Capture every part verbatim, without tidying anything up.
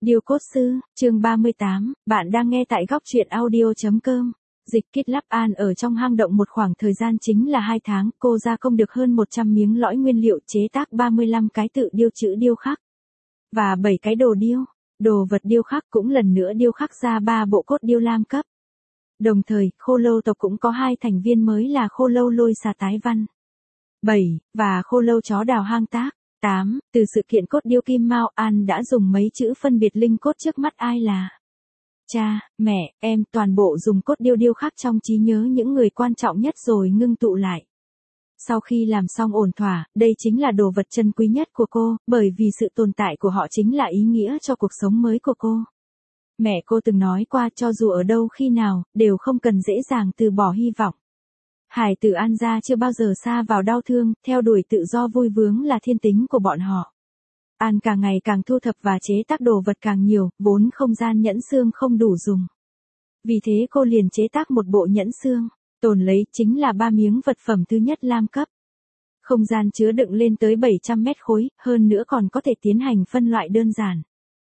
Điêu cốt sư, chương ba mươi tám, bạn đang nghe tại góc truyện audio.com. Dịch Kít Lắp An ở trong hang động một khoảng thời gian chính là hai tháng, cô gia công được hơn một trăm miếng lõi nguyên liệu chế tác ba mươi lăm cái tự điêu chữ điêu khắc. Và bảy cái đồ điêu, đồ vật điêu khắc cũng lần nữa điêu khắc ra ba bộ cốt điêu lam cấp. Đồng thời, khô lâu tộc cũng có hai thành viên mới là khô lâu lôi xà tái văn. bảy. Và khô lâu chó đào hang tác. tám. Từ sự kiện cốt điêu Kim Mao, An đã dùng mấy chữ phân biệt linh cốt trước mắt ai là cha, mẹ, em, toàn bộ dùng cốt điêu điêu khắc trong trí nhớ những người quan trọng nhất rồi ngưng tụ lại. Sau khi làm xong ổn thỏa, đây chính là đồ vật chân quý nhất của cô, bởi vì sự tồn tại của họ chính là ý nghĩa cho cuộc sống mới của cô. Mẹ cô từng nói qua cho dù ở đâu khi nào, đều không cần dễ dàng từ bỏ hy vọng. Hải tử An gia chưa bao giờ xa vào đau thương, theo đuổi tự do vui vướng là thiên tính của bọn họ. An càng ngày càng thu thập và chế tác đồ vật càng nhiều, vốn không gian nhẫn xương không đủ dùng. Vì thế cô liền chế tác một bộ nhẫn xương, tồn lấy chính là ba miếng vật phẩm thứ nhất lam cấp. Không gian chứa đựng lên tới bảy trăm mét khối, hơn nữa còn có thể tiến hành phân loại đơn giản.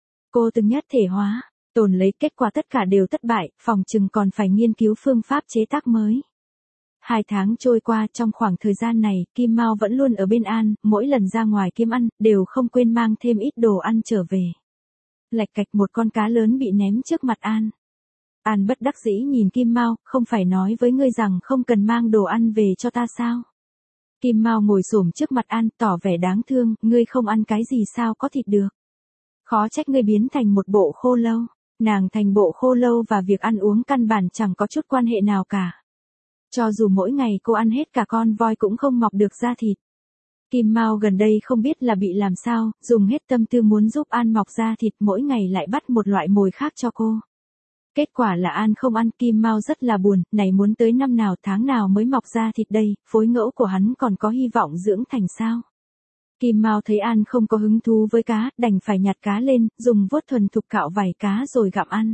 Cô từng nhất thể hóa, tồn lấy, kết quả tất cả đều thất bại, phòng chừng còn phải nghiên cứu phương pháp chế tác mới. Hai tháng trôi qua, trong khoảng thời gian này, Kim Mao vẫn luôn ở bên An, mỗi lần ra ngoài kiếm ăn, đều không quên mang thêm ít đồ ăn trở về. Lạch cạch một con cá lớn bị ném trước mặt An. An bất đắc dĩ nhìn Kim Mao, không phải nói với ngươi rằng không cần mang đồ ăn về cho ta sao? Kim Mao ngồi xổm trước mặt An, tỏ vẻ đáng thương, ngươi không ăn cái gì sao có thịt được. Khó trách ngươi biến thành một bộ khô lâu. Nàng thành bộ khô lâu và việc ăn uống căn bản chẳng có chút quan hệ nào cả. Cho dù mỗi ngày cô ăn hết cả con voi cũng không mọc được da thịt. Kim Mao gần đây không biết là bị làm sao, dùng hết tâm tư muốn giúp An mọc da thịt, mỗi ngày lại bắt một loại mồi khác cho cô. Kết quả là An không ăn, Kim Mao rất là buồn, này muốn tới năm nào tháng nào mới mọc da thịt đây, phối ngẫu của hắn còn có hy vọng dưỡng thành sao. Kim Mao thấy An không có hứng thú với cá, đành phải nhặt cá lên, dùng vuốt thuần thục cạo vảy cá rồi gặm ăn.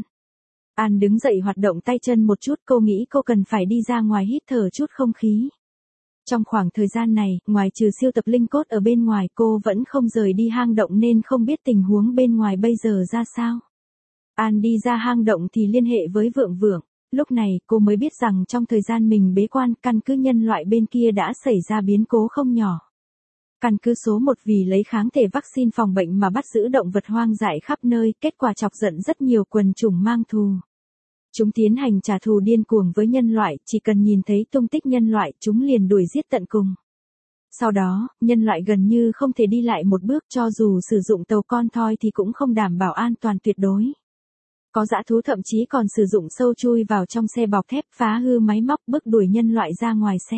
An đứng dậy hoạt động tay chân một chút, cô nghĩ cô cần phải đi ra ngoài hít thở chút không khí. Trong khoảng thời gian này, ngoài trừ siêu tập linh cốt ở bên ngoài, cô vẫn không rời đi hang động nên không biết tình huống bên ngoài bây giờ ra sao. An đi ra hang động thì liên hệ với Vượng Vượng, lúc này cô mới biết rằng trong thời gian mình bế quan, căn cứ nhân loại bên kia đã xảy ra biến cố không nhỏ. Căn cứ số một vì lấy kháng thể vaccine phòng bệnh mà bắt giữ động vật hoang dại khắp nơi, kết quả chọc giận rất nhiều quần chủng mang thù. Chúng tiến hành trả thù điên cuồng với nhân loại, chỉ cần nhìn thấy tung tích nhân loại, chúng liền đuổi giết tận cùng. Sau đó, nhân loại gần như không thể đi lại một bước, cho dù sử dụng tàu con thoi thì cũng không đảm bảo an toàn tuyệt đối. Có dã thú thậm chí còn sử dụng sâu chui vào trong xe bọc thép, phá hư máy móc, bước đuổi nhân loại ra ngoài xe.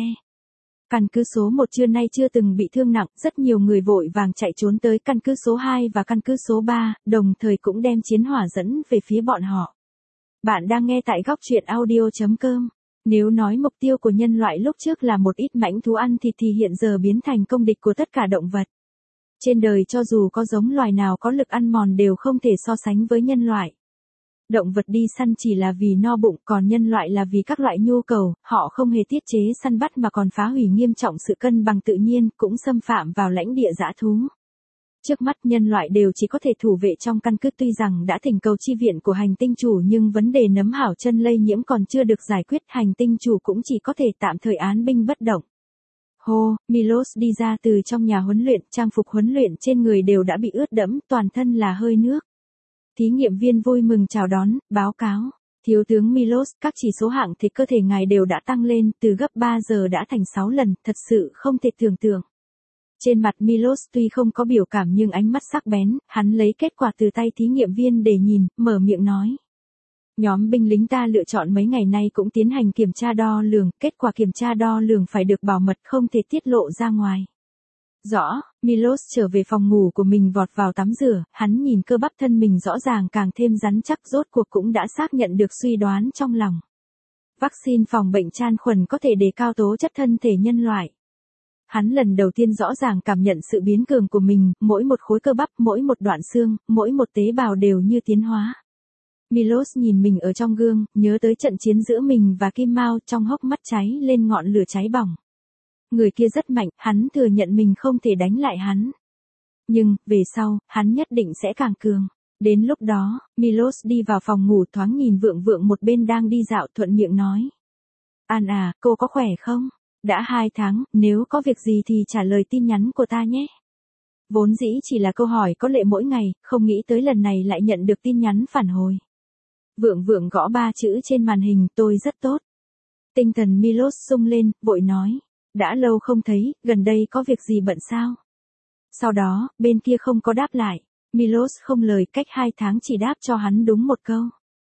Căn cứ số một trưa nay chưa từng bị thương nặng, rất nhiều người vội vàng chạy trốn tới căn cứ số hai và căn cứ số ba, đồng thời cũng đem chiến hỏa dẫn về phía bọn họ. Bạn đang nghe tại góc truyện audio.com. Nếu nói mục tiêu của nhân loại lúc trước là một ít mãnh thú ăn thịt thì hiện giờ biến thành công địch của tất cả động vật. Trên đời cho dù có giống loài nào có lực ăn mòn đều không thể so sánh với nhân loại. Động vật đi săn chỉ là vì no bụng, còn nhân loại là vì các loại nhu cầu, họ không hề tiết chế săn bắt mà còn phá hủy nghiêm trọng sự cân bằng tự nhiên, cũng xâm phạm vào lãnh địa dã thú. Trước mắt nhân loại đều chỉ có thể thủ vệ trong căn cứ, tuy rằng đã thỉnh cầu chi viện của hành tinh chủ nhưng vấn đề nấm hảo chân lây nhiễm còn chưa được giải quyết, hành tinh chủ cũng chỉ có thể tạm thời án binh bất động. Hô, Milos đi ra từ trong nhà huấn luyện, trang phục huấn luyện trên người đều đã bị ướt đẫm, toàn thân là hơi nước. Thí nghiệm viên vui mừng chào đón, báo cáo. Thiếu tướng Milos, các chỉ số hạng thịt cơ thể ngài đều đã tăng lên, từ gấp ba giờ đã thành sáu lần, thật sự không thể tưởng tượng. Trên mặt Milos tuy không có biểu cảm nhưng ánh mắt sắc bén, hắn lấy kết quả từ tay thí nghiệm viên để nhìn, mở miệng nói. Nhóm binh lính ta lựa chọn mấy ngày nay cũng tiến hành kiểm tra đo lường, kết quả kiểm tra đo lường phải được bảo mật, không thể tiết lộ ra ngoài. Rõ, Milos trở về phòng ngủ của mình vọt vào tắm rửa, hắn nhìn cơ bắp thân mình rõ ràng càng thêm rắn chắc, rốt cuộc cũng đã xác nhận được suy đoán trong lòng. Vaccine phòng bệnh chan khuẩn có thể đề cao tố chất thân thể nhân loại. Hắn lần đầu tiên rõ ràng cảm nhận sự biến cường của mình, mỗi một khối cơ bắp, mỗi một đoạn xương, mỗi một tế bào đều như tiến hóa. Milos nhìn mình ở trong gương, nhớ tới trận chiến giữa mình và Kim Mao, trong hốc mắt cháy lên ngọn lửa cháy bỏng. Người kia rất mạnh, hắn thừa nhận mình không thể đánh lại hắn. Nhưng, về sau, hắn nhất định sẽ càng cường. Đến lúc đó, Milos đi vào phòng ngủ thoáng nhìn Vượng Vượng một bên đang đi dạo thuận miệng nói. An à, cô có khỏe không? Đã hai tháng, nếu có việc gì thì trả lời tin nhắn của ta nhé. Vốn dĩ chỉ là câu hỏi có lệ mỗi ngày, không nghĩ tới lần này lại nhận được tin nhắn phản hồi. Vượng Vượng gõ ba chữ trên màn hình, tôi rất tốt. Tinh thần Milos sung lên, vội nói. Đã lâu không thấy, gần đây có việc gì bận sao? Sau đó, bên kia không có đáp lại. Milos không lời, cách hai tháng chỉ đáp cho hắn đúng một câu.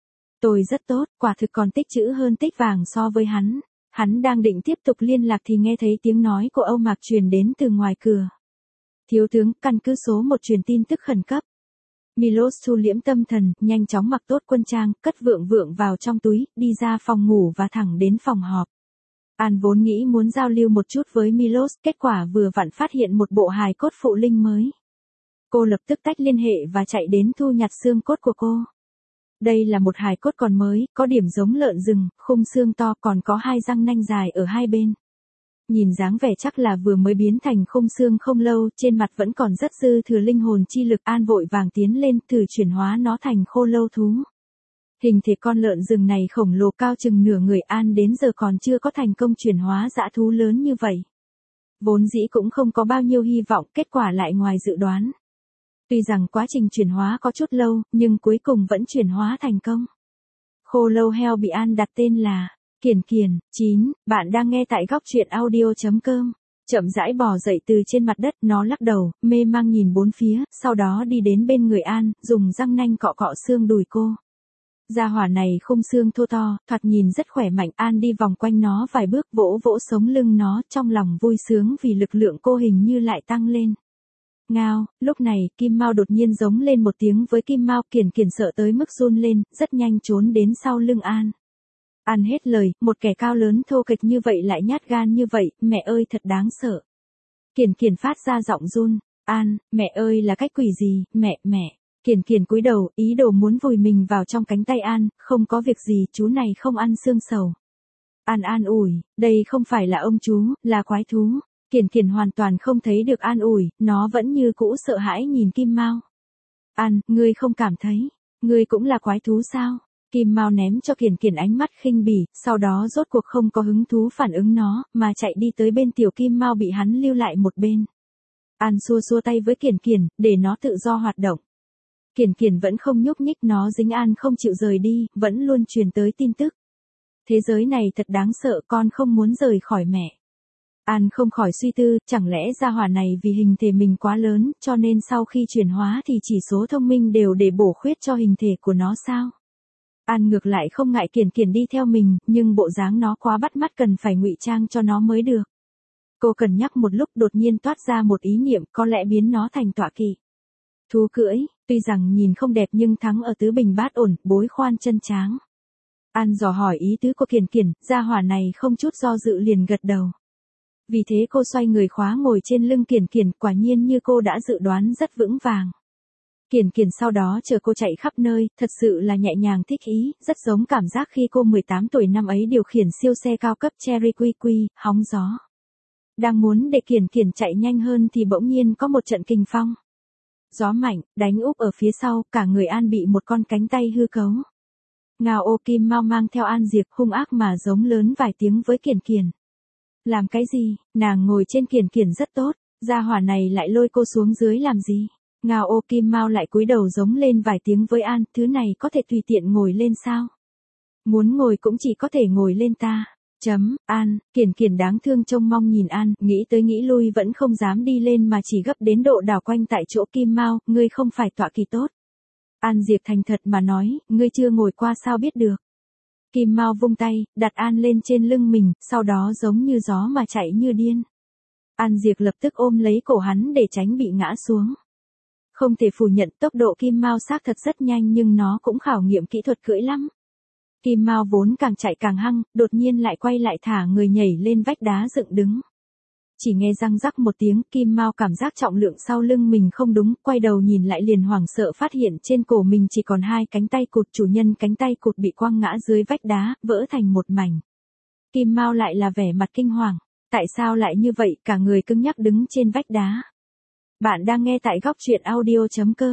Tôi rất tốt, quả thực còn tích chữ hơn tích vàng so với hắn. Hắn đang định tiếp tục liên lạc thì nghe thấy tiếng nói của Âu Mạc truyền đến từ ngoài cửa. Thiếu tướng, căn cứ số một truyền tin tức khẩn cấp. Milos thu liễm tâm thần, nhanh chóng mặc tốt quân trang, cất Vượng Vượng vào trong túi, đi ra phòng ngủ và thẳng đến phòng họp. An vốn nghĩ muốn giao lưu một chút với Milos, kết quả vừa vặn phát hiện một bộ hài cốt phụ linh mới. Cô lập tức tách liên hệ và chạy đến thu nhặt xương cốt của cô. Đây là một hài cốt còn mới, có điểm giống lợn rừng, khung xương to còn có hai răng nanh dài ở hai bên. Nhìn dáng vẻ chắc là vừa mới biến thành khung xương không lâu, trên mặt vẫn còn rất dư thừa linh hồn chi lực. An vội vàng tiến lên thử chuyển hóa nó thành khô lâu thú. Hình thể con lợn rừng này khổng lồ cao chừng nửa người. An đến giờ còn chưa có thành công chuyển hóa dã thú lớn như vậy. Vốn dĩ cũng không có bao nhiêu hy vọng, kết quả lại ngoài dự đoán. Tuy rằng quá trình chuyển hóa có chút lâu, nhưng cuối cùng vẫn chuyển hóa thành công. Khô lâu heo bị An đặt tên là Kiền Kiền. chín. Bạn đang nghe tại góc truyện audio chấm com. Chậm rãi bò dậy từ trên mặt đất, nó lắc đầu, mê mang nhìn bốn phía, sau đó đi đến bên người An, dùng răng nanh cọ cọ xương đùi cô. Gia hỏa này khung xương thô to, thoạt nhìn rất khỏe mạnh. An đi vòng quanh nó vài bước, vỗ vỗ sống lưng nó, trong lòng vui sướng vì lực lượng cô hình như lại tăng lên. Ngao, lúc này, Kim Mao đột nhiên giống lên một tiếng với Kim Mao. Kiền Kiền sợ tới mức run lên, rất nhanh trốn đến sau lưng An. An hết lời, một kẻ cao lớn thô kệch như vậy lại nhát gan như vậy, mẹ ơi thật đáng sợ. Kiền Kiền phát ra giọng run, An, mẹ ơi là cách quỷ gì, mẹ, mẹ. Kiền Kiền cúi đầu, ý đồ muốn vùi mình vào trong cánh tay An, không có việc gì, chú này không ăn xương sầu. An an ủi, đây không phải là ông chú, là quái thú. Kiền Kiền hoàn toàn không thấy được an ủi, nó vẫn như cũ sợ hãi nhìn Kim Mao. An, ngươi không cảm thấy, ngươi cũng là quái thú sao? Kim Mao ném cho Kiền Kiền ánh mắt khinh bỉ, sau đó rốt cuộc không có hứng thú phản ứng nó, mà chạy đi tới bên tiểu Kim Mao bị hắn lưu lại một bên. An xua xua tay với Kiền Kiền, để nó tự do hoạt động. Kiền Kiền vẫn không nhúc nhích, nó dính An không chịu rời đi, vẫn luôn truyền tới tin tức. Thế giới này thật đáng sợ, con không muốn rời khỏi mẹ. An không khỏi suy tư, chẳng lẽ gia hỏa này vì hình thể mình quá lớn, cho nên sau khi chuyển hóa thì chỉ số thông minh đều để bổ khuyết cho hình thể của nó sao? An ngược lại không ngại Kiền Kiền đi theo mình, nhưng bộ dáng nó quá bắt mắt, cần phải ngụy trang cho nó mới được. Cô cân nhắc một lúc, đột nhiên toát ra một ý niệm, có lẽ biến nó thành tọa kỵ. Thú cưỡi, tuy rằng nhìn không đẹp nhưng thắng ở tứ bình bát ổn, bối khoan chân tráng. An dò hỏi ý tứ của Kiền Kiền, gia hỏa này không chút do dự liền gật đầu. Vì thế cô xoay người khóa ngồi trên lưng Kiền Kiền, quả nhiên như cô đã dự đoán rất vững vàng. Kiền Kiền sau đó chờ cô chạy khắp nơi, thật sự là nhẹ nhàng thích ý, rất giống cảm giác khi cô mười tám tuổi năm ấy điều khiển siêu xe cao cấp Cherry Quy Quy, hóng gió. Đang muốn để Kiền Kiền chạy nhanh hơn thì bỗng nhiên có một trận kình phong. Gió mạnh, đánh úp ở phía sau, cả người An bị một con cánh tay hư cấu. Ngao ô Kim Mao mang theo An Diệp hung ác mà giống lớn vài tiếng với Kiền Kiền. Làm cái gì, nàng ngồi trên Kiền Kiền rất tốt, gia hỏa này lại lôi cô xuống dưới làm gì? Ngao ô Kim Mao lại cúi đầu giống lên vài tiếng với An, thứ này có thể tùy tiện ngồi lên sao? Muốn ngồi cũng chỉ có thể ngồi lên ta. Chấm, An, Kiền Kiền đáng thương trông mong nhìn An, nghĩ tới nghĩ lui vẫn không dám đi lên mà chỉ gấp đến độ đảo quanh tại chỗ Kim Mao, ngươi không phải tọa kỵ tốt. An Diệp thành thật mà nói, ngươi chưa ngồi qua sao biết được. Kim Mao vung tay, đặt An lên trên lưng mình, sau đó giống như gió mà chạy như điên. An Diệp lập tức ôm lấy cổ hắn để tránh bị ngã xuống. Không thể phủ nhận tốc độ Kim Mao xác thật rất nhanh nhưng nó cũng khảo nghiệm kỹ thuật cưỡi lắm. Kim Mao vốn càng chạy càng hăng, đột nhiên lại quay lại thả người nhảy lên vách đá dựng đứng. Chỉ nghe răng rắc một tiếng, Kim Mao cảm giác trọng lượng sau lưng mình không đúng, quay đầu nhìn lại liền hoảng sợ phát hiện trên cổ mình chỉ còn hai cánh tay cụt, chủ nhân cánh tay cụt bị quăng ngã dưới vách đá, vỡ thành một mảnh. Kim Mao lại là vẻ mặt kinh hoàng, tại sao lại như vậy, cả người cứng nhắc đứng trên vách đá. Bạn đang nghe tại góc truyện audio chấm com.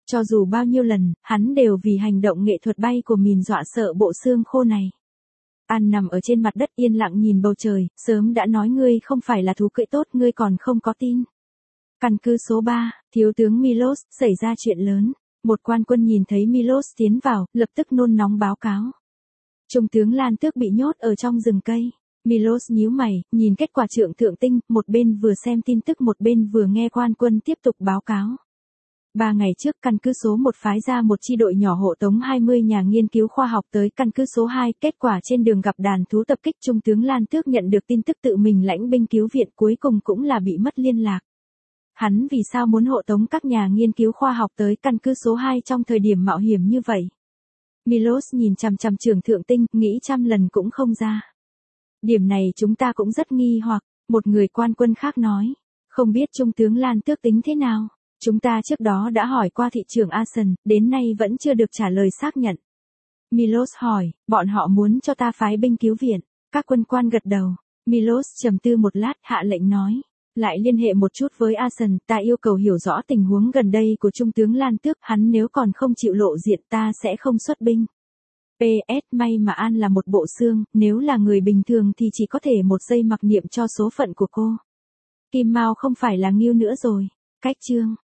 Cho dù bao nhiêu lần, hắn đều vì hành động nghệ thuật bay của mình dọa sợ bộ xương khô này. An nằm ở trên mặt đất yên lặng nhìn bầu trời, sớm đã nói ngươi không phải là thú cưỡi tốt, ngươi còn không có tin. Căn cứ số ba, thiếu tướng Milos, xảy ra chuyện lớn. Một quan quân nhìn thấy Milos tiến vào, lập tức nôn nóng báo cáo. Trung tướng Lan Tước bị nhốt ở trong rừng cây. Milos nhíu mày, nhìn kết quả trượng thượng tinh, một bên vừa xem tin tức một bên vừa nghe quan quân tiếp tục báo cáo. Ba ngày trước căn cứ số một phái ra một chi đội nhỏ hộ tống hai mươi nhà nghiên cứu khoa học tới căn cứ số hai, kết quả trên đường gặp đàn thú tập kích, Trung tướng Lan Tước nhận được tin tức tự mình lãnh binh cứu viện, cuối cùng cũng là bị mất liên lạc. Hắn vì sao muốn hộ tống các nhà nghiên cứu khoa học tới căn cứ số hai trong thời điểm mạo hiểm như vậy? Milos nhìn chằm chằm Trượng Thượng Tinh, nghĩ trăm lần cũng không ra. Điểm này chúng ta cũng rất nghi hoặc, một người quan quân khác nói. Không biết Trung tướng Lan Tước tính thế nào? Chúng ta trước đó đã hỏi qua thị trưởng Asen, đến nay vẫn chưa được trả lời xác nhận. Milos hỏi, bọn họ muốn cho ta phái binh cứu viện. Các quân quan gật đầu. Milos trầm tư một lát, hạ lệnh nói. Lại liên hệ một chút với Asen, ta yêu cầu hiểu rõ tình huống gần đây của Trung tướng Lan Tước, hắn nếu còn không chịu lộ diện ta sẽ không xuất binh. pê ét may mà An là một bộ xương, nếu là người bình thường thì chỉ có thể một giây mặc niệm cho số phận của cô. Kim Mao không phải là Ngưu nữa rồi. Cách chương